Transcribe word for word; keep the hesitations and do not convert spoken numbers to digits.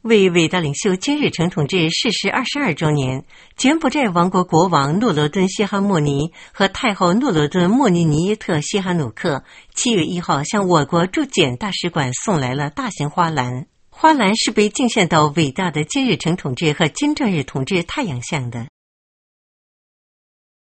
为伟大领袖金日成同志逝世二十二周年，柬埔寨王国国王诺罗敦·西哈莫尼和太后诺罗敦·莫尼尼耶特·西哈努克七月一号向我国驻柬大使馆送来了大型花篮。花篮是被敬献到伟大的金日成同志和金正日同志太阳像的。